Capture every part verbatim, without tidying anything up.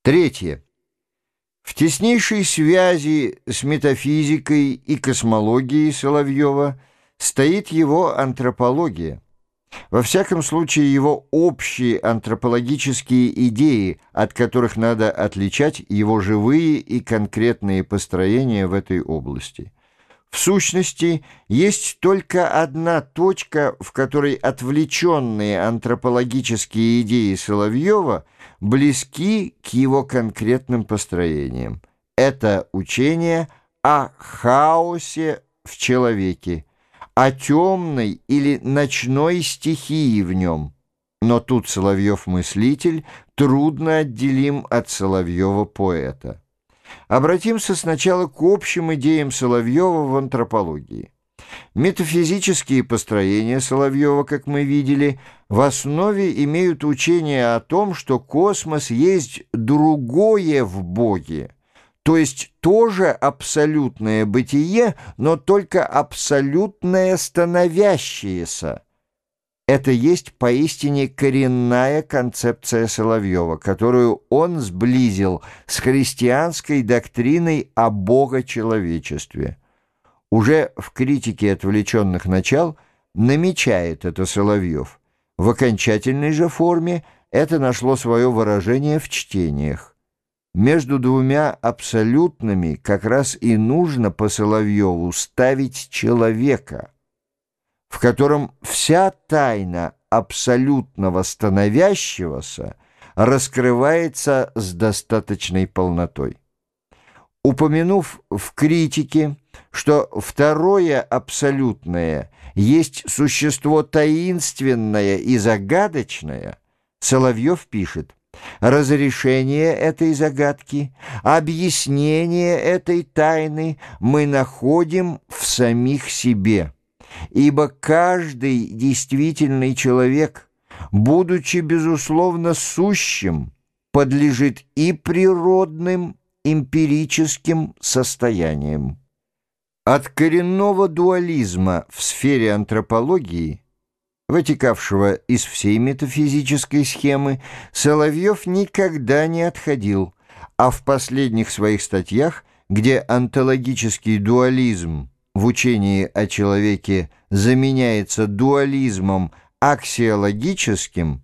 Третье. В теснейшей связи с метафизикой и космологией Соловьева стоит его антропология. Во всяком случае, его общие антропологические идеи, от которых надо отличать его живые и конкретные построения в этой области. В сущности, есть только одна точка, в которой отвлеченные антропологические идеи Соловьева близки к его конкретным построениям. Это учение о хаосе в человеке, о темной или ночной стихии в нем. Но тут Соловьев-мыслитель трудно отделим от Соловьева-поэта. Обратимся сначала к общим идеям Соловьева в антропологии. Метафизические построения Соловьева, как мы видели, в основе имеют учение о том, что космос есть другое в Боге, то есть тоже абсолютное бытие, но только абсолютное становящееся. Это есть поистине коренная концепция Соловьева, которую он сблизил с христианской доктриной о богочеловечестве. Уже в критике отвлеченных начал намечает это Соловьев. В окончательной же форме это нашло свое выражение в чтениях. Между двумя абсолютными как раз и нужно по Соловьеву ставить человека, в котором вся тайна абсолютного становящегося раскрывается с достаточной полнотой. Упомянув в критике, что второе абсолютное есть существо таинственное и загадочное, Соловьев пишет: «Разрешение этой загадки, объяснение этой тайны мы находим в самих себе». Ибо каждый действительный человек, будучи, безусловно, сущим, подлежит и природным, эмпирическим состояниям. От коренного дуализма в сфере антропологии, вытекавшего из всей метафизической схемы, Соловьев никогда не отходил, а в последних своих статьях, где онтологический дуализм в учении о человеке заменяется дуализмом аксиологическим,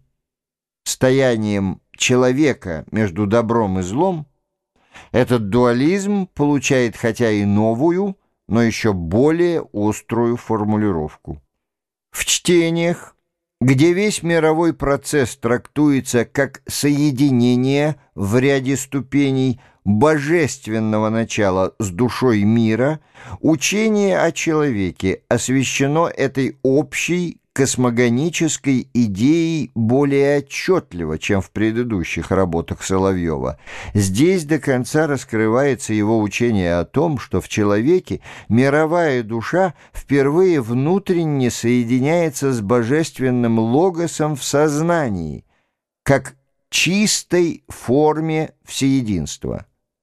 стоянием человека между добром и злом, этот дуализм получает хотя и новую, но еще более острую формулировку. В чтениях, где весь мировой процесс трактуется как соединение в ряде ступеней божественного начала с душой мира, учение о человеке освящено этой общей космогонической идеей более отчетливо, чем в предыдущих работах Соловьева. Здесь до конца раскрывается его учение о том, что в человеке мировая душа впервые внутренне соединяется с божественным логосом в сознании, как чистой форме всеединства.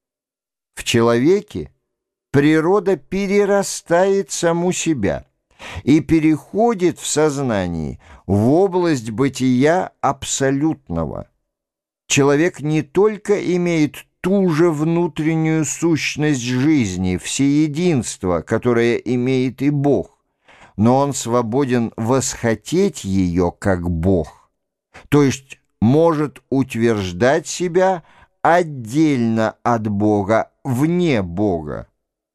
В человеке природа перерастает саму себя и переходит в сознании в область бытия абсолютного. Человек не только имеет ту же внутреннюю сущность жизни, всеединства, которое имеет и Бог, но он свободен восхотеть ее как Бог, то есть может утверждать себя отдельно от Бога, вне Бога.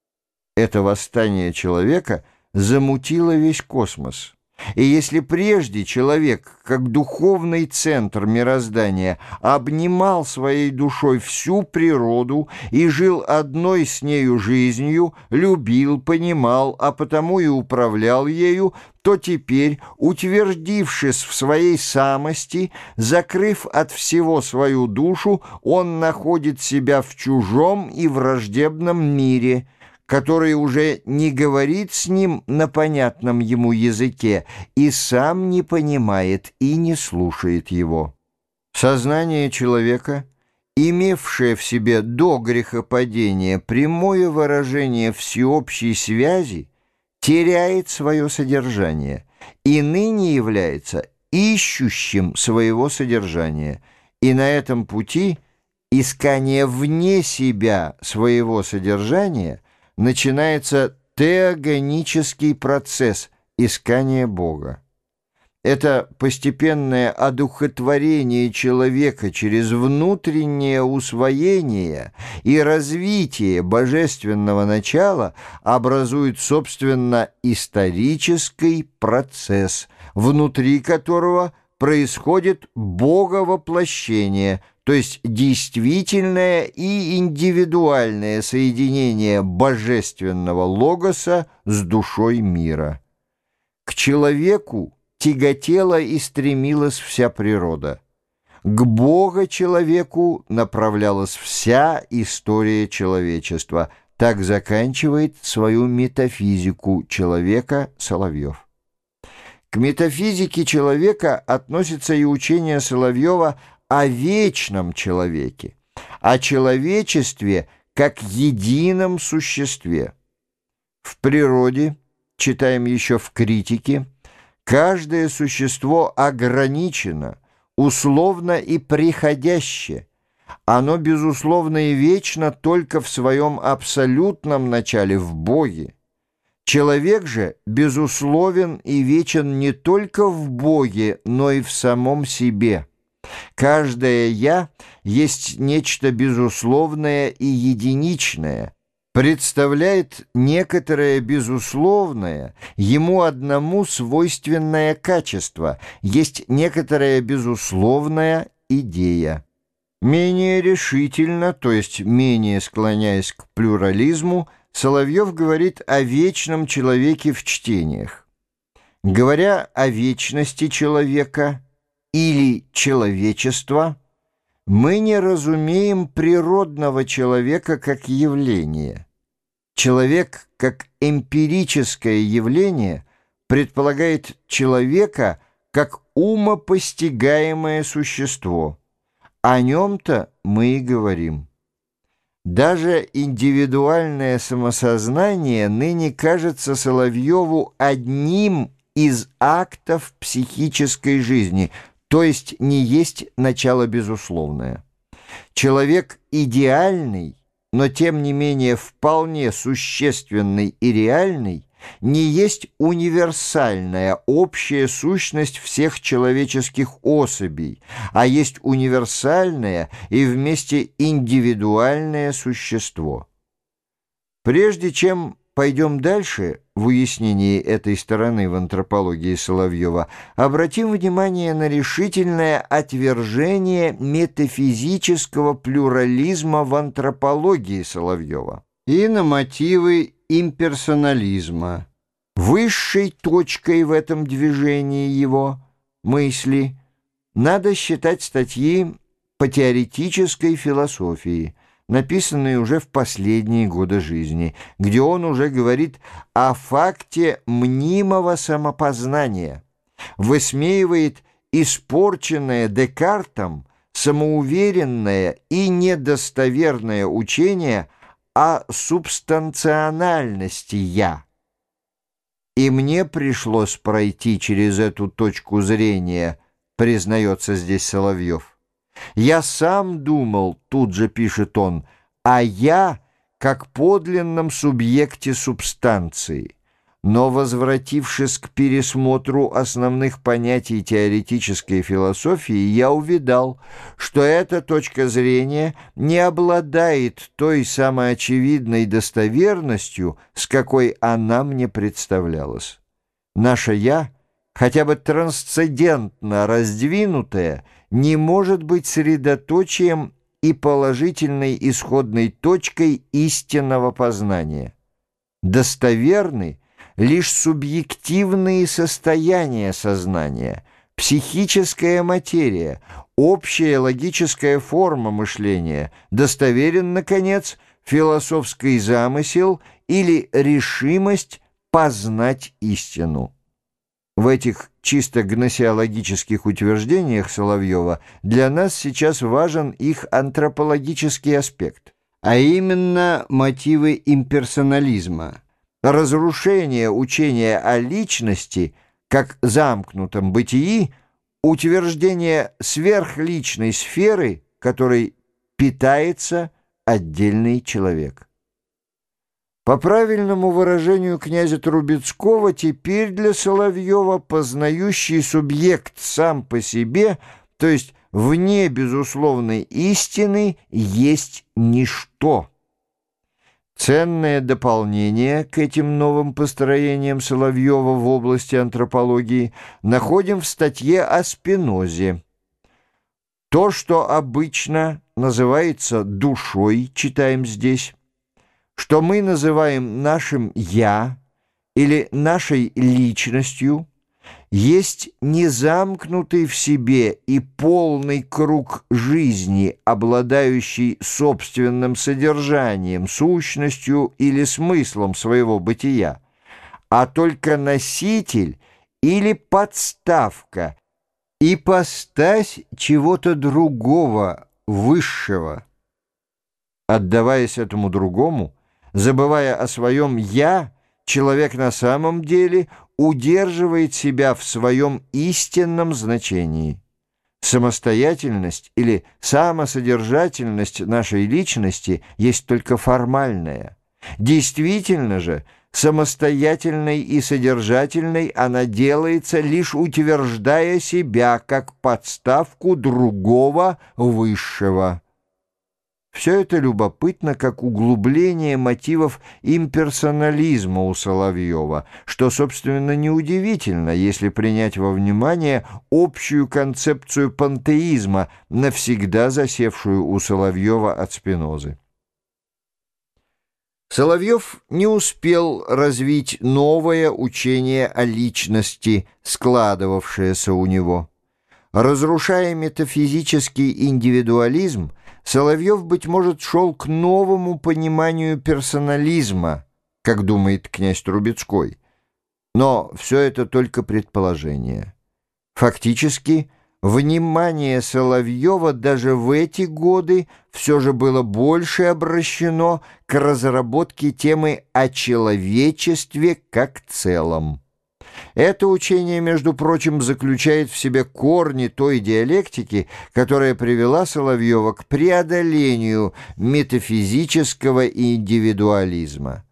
Это восстание человека замутило весь космос. И если прежде человек, как духовный центр мироздания, обнимал своей душой всю природу и жил одной с нею жизнью, любил, понимал, а потому и управлял ею, то теперь, утвердившись в своей самости, закрыв от всего свою душу, он находит себя в чужом и враждебном мире, который уже не говорит с ним на понятном ему языке и сам не понимает и не слушает его. Сознание человека, имевшее в себе до грехопадения прямое выражение всеобщей связи, теряет свое содержание и ныне является ищущим своего содержания, и на этом пути искание вне себя своего содержания, начинается теогонический процесс искания Бога. Это постепенное одухотворение человека через внутреннее усвоение и развитие божественного начала образует, собственно, исторический процесс, внутри которого происходит боговоплощение, то есть действительное и индивидуальное соединение божественного логоса с душой мира. К человеку тяготела и стремилась вся природа. К Бога-человеку направлялась вся история человечества. Так заканчивает свою метафизику человека Соловьев. К метафизике человека относится и учение Соловьева о вечном человеке, о человечестве как едином существе. В природе, читаем еще в «Критике», каждое существо ограничено, условно и приходяще. Оно, безусловно, и вечно только в своем абсолютном начале, в Боге. Человек же безусловен и вечен не только в Боге, но и в самом себе. Каждое «я» есть нечто безусловное и единичное, представляет некоторое безусловное, ему одному свойственное качество, есть некоторая безусловная идея. Менее решительно, то есть менее склоняясь к плюрализму, Соловьев говорит о вечном человеке в чтениях. Говоря о вечности человека или человечества, мы не разумеем природного человека как явление. Человек как эмпирическое явление предполагает человека как умопостигаемое существо. О нем-то мы и говорим. Даже индивидуальное самосознание ныне кажется Соловьеву одним из актов психической жизни, то есть не есть начало безусловное. Человек идеальный, но тем не менее вполне существенный и реальный, не есть универсальная общая сущность всех человеческих особей, а есть универсальное и вместе индивидуальное существо. Прежде чем пойдем дальше в уяснении этой стороны в антропологии Соловьева, обратим внимание на решительное отвержение метафизического плюрализма в антропологии Соловьева и на мотивы имперсонализма. Высшей точкой в этом движении его мысли надо считать статьи по теоретической философии, написанные уже в последние годы жизни, где он уже говорит о факте мнимого самопознания, высмеивает испорченное Декартом самоуверенное и недостоверное учение о субстанциональности «я». И мне пришлось пройти через эту точку зрения, признается здесь Соловьев. Я сам думал, тут же пишет он, о «я» как подлинном субъекте субстанции. Но, возвратившись к пересмотру основных понятий теоретической философии, я увидал, что эта точка зрения не обладает той самоочевидной достоверностью, с какой она мне представлялась. Наше «я», хотя бы трансцендентно раздвинутое, не может быть средоточием и положительной исходной точкой истинного познания. Достоверны лишь субъективные состояния сознания, психическая материя, общая логическая форма мышления, достоверен, наконец, философский замысел или решимость познать истину. В этих чисто гносеологических утверждениях Соловьева для нас сейчас важен их антропологический аспект, а именно мотивы имперсонализма, разрушение учения о личности как замкнутом бытии, утверждение сверхличной сферы, которой питается отдельный человек. По правильному выражению князя Трубецкого, теперь для Соловьева познающий субъект сам по себе, то есть вне безусловной истины, есть ничто. Ценное дополнение к этим новым построениям Соловьева в области антропологии находим в статье о Спинозе. То, что обычно называется душой, читаем здесь, что мы называем нашим «я» или нашей личностью, есть незамкнутый в себе и полный круг жизни, обладающий собственным содержанием, сущностью или смыслом своего бытия, а только носитель или подставка, ипостась чего-то другого, высшего. Отдаваясь этому другому, забывая о своем «я», человек на самом деле удерживает себя в своем истинном значении. Самостоятельность или самосодержательность нашей личности есть только формальная. Действительно же, самостоятельной и содержательной она делается, лишь утверждая себя как подставку другого высшего. Все это любопытно как углубление мотивов имперсонализма у Соловьева, что, собственно, неудивительно, если принять во внимание общую концепцию пантеизма, навсегда засевшую у Соловьева от Спинозы. Соловьев не успел развить новое учение о личности, складывавшееся у него. Разрушая метафизический индивидуализм, Соловьев, быть может, шел к новому пониманию персонализма, как думает князь Трубецкой. Но все это только предположение. Фактически, внимание Соловьева даже в эти годы все же было больше обращено к разработке темы о человечестве как целом. Это учение, между прочим, заключает в себе корни той диалектики, которая привела Соловьева к преодолению метафизического индивидуализма.